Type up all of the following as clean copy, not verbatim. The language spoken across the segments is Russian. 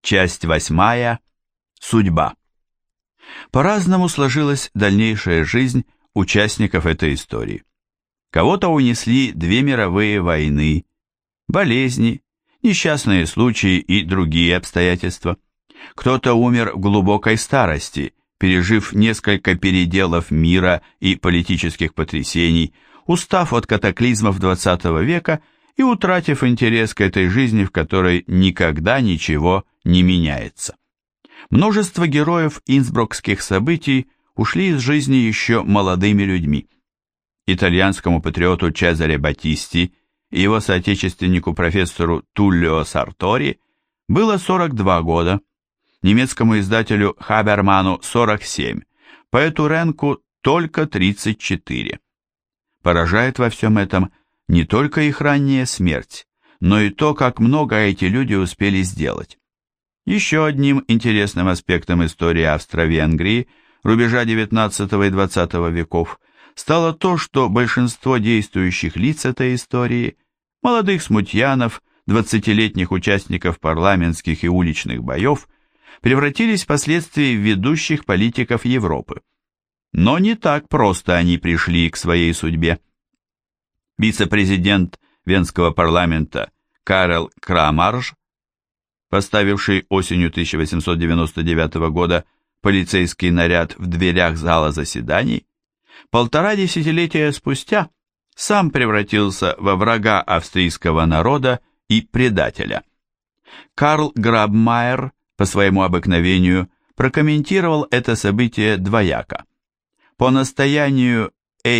Часть 8. Судьба. По-разному сложилась дальнейшая жизнь участников этой истории. Кого-то унесли 2 мировые войны, болезни, несчастные случаи и другие обстоятельства. Кто-то умер в глубокой старости, пережив несколько переделов мира и политических потрясений, устав от катаклизмов XX века и утратив интерес к этой жизни, в которой никогда ничего не меняется. Множество героев инсбрукских событий ушли из жизни еще молодыми людьми. Итальянскому патриоту Чезаре Баттисти и его соотечественнику профессору Туллио Сартори было 42 года, немецкому издателю Хаберману 47, поэту Ренку только 34. Поражает во всем этом не только их ранняя смерть, но и то, как много эти люди успели сделать. Еще одним интересным аспектом истории Австро-Венгрии рубежа XIX и XX веков стало то, что большинство действующих лиц этой истории, молодых смутьянов, 20-летних участников парламентских и уличных боев, превратились впоследствии в ведущих политиков Европы. Но не так просто они пришли к своей судьбе. Вице-президент Венского парламента Карел Крамарш, поставивший осенью 1899 года полицейский наряд в дверях зала заседаний, 1,5 десятилетия спустя сам превратился во врага австрийского народа и предателя. Карл Грабмайер по своему обыкновению прокомментировал это событие двояко. По настоянию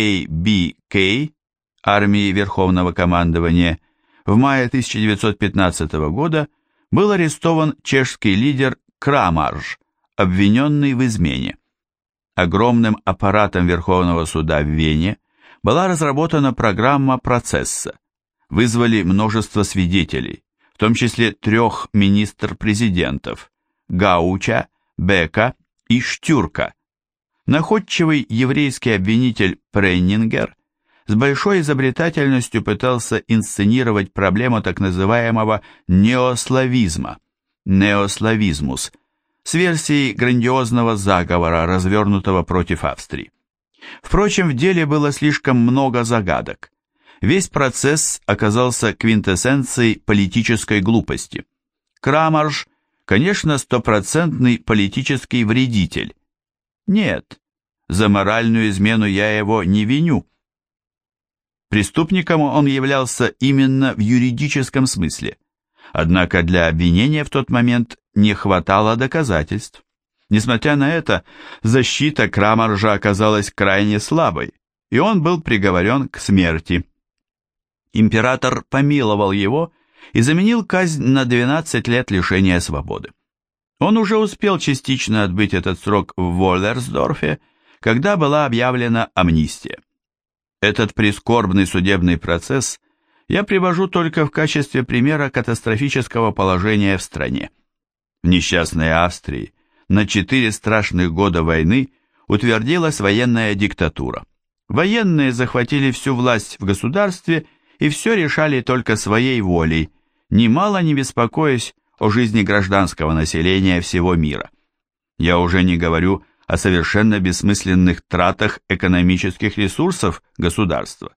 АБК, армии Верховного командования, в мае 1915 года был арестован чешский лидер Крамарш, обвиненный в измене. Огромным аппаратом Верховного суда в Вене была разработана программа процесса. Вызвали множество свидетелей, в том числе 3 министр-президентов – Гауча, Бека и Штюрка. Находчивый еврейский обвинитель Преннингер с большой изобретательностью пытался инсценировать проблему так называемого неославизма, неославизмус, с версией грандиозного заговора, развернутого против Австрии. Впрочем, в деле было слишком много загадок. Весь процесс оказался квинтэссенцией политической глупости. Крамарш, конечно, стопроцентный политический вредитель. Нет, за моральную измену я его не виню. Преступником он являлся именно в юридическом смысле. Однако для обвинения в тот момент не хватало доказательств. Несмотря на это, защита Крамаржа оказалась крайне слабой, и он был приговорен к смерти. Император помиловал его и заменил казнь на 12 лет лишения свободы. Он уже успел частично отбыть этот срок в Воллерсдорфе, когда была объявлена амнистия. Этот прискорбный судебный процесс я привожу только в качестве примера катастрофического положения в стране. В несчастной Австрии на 4 страшных года войны утвердилась военная диктатура. Военные захватили всю власть в государстве и все решали только своей волей, немало не беспокоясь о жизни гражданского населения всего мира. Я уже не говорю о совершенно бессмысленных тратах экономических ресурсов государства.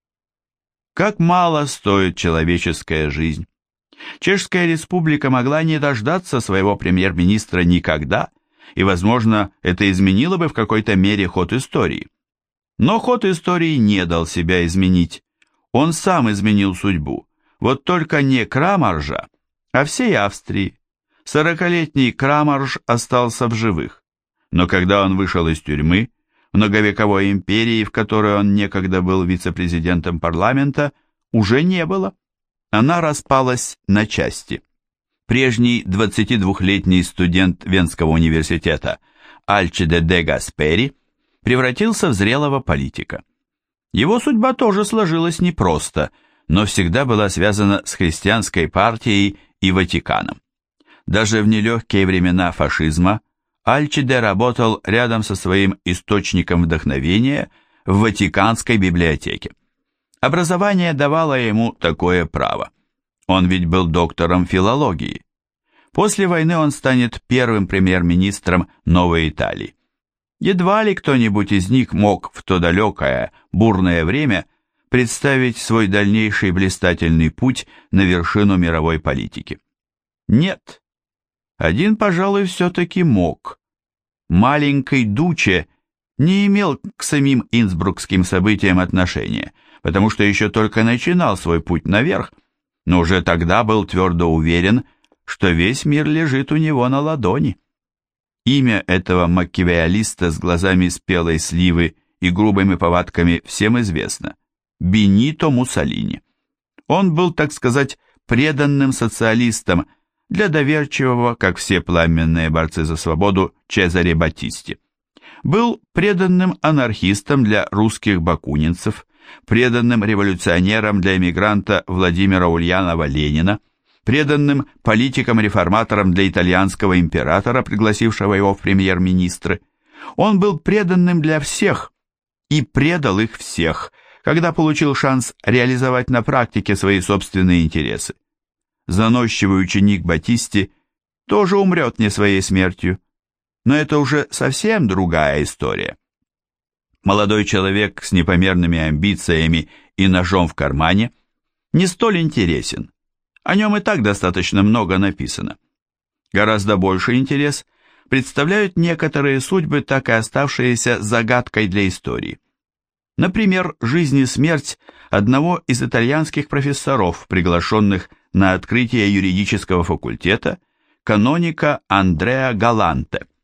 Как мало стоит человеческая жизнь. Чешская республика могла не дождаться своего премьер-министра никогда, и, возможно, это изменило бы в какой-то мере ход истории. Но ход истории не дал себя изменить. Он сам изменил судьбу. Вот только не Крамаржа, а всей Австрии. 40-летний Крамарш остался в живых. Но когда он вышел из тюрьмы, многовековой империи, в которой он некогда был вице-президентом парламента, уже не было. Она распалась на части. Прежний 22-летний студент Венского университета Альчиде де Гаспери превратился в зрелого политика. Его судьба тоже сложилась непросто, но всегда была связана с христианской партией и Ватиканом. Даже в нелегкие времена фашизма Альчиде работал рядом со своим источником вдохновения в Ватиканской библиотеке. Образование давало ему такое право. Он ведь был доктором филологии. После войны он станет первым премьер-министром Новой Италии. Едва ли кто-нибудь из них мог в то далекое, бурное время представить свой дальнейший блистательный путь на вершину мировой политики. Нет, один, пожалуй, все-таки мог. Маленький Дуче не имел к самим инсбрукским событиям отношения, потому что еще только начинал свой путь наверх, но уже тогда был твердо уверен, что весь мир лежит у него на ладони. Имя этого маккиавеллиста с глазами спелой сливы и грубыми повадками всем известно – Бенито Муссолини. Он был, так сказать, преданным социалистом для доверчивого, как все пламенные борцы за свободу, Чезаре Баттисти. Был преданным анархистом для русских бакунинцев, преданным революционером для эмигранта Владимира Ульянова-Ленина, преданным политиком-реформатором для итальянского императора, пригласившего его в премьер-министры. Он был преданным для всех и предал их всех, когда получил шанс реализовать на практике свои собственные интересы. Заносчивый ученик Баттисти тоже умрет не своей смертью, но это уже совсем другая история. Молодой человек с непомерными амбициями и ножом в кармане не столь интересен. О нем и так достаточно много написано. Гораздо больше интерес представляют некоторые судьбы, так и оставшиеся загадкой для истории. Например, жизнь и смерть одного из итальянских профессоров, приглашенных на открытие юридического факультета, каноника Андреа Галанте.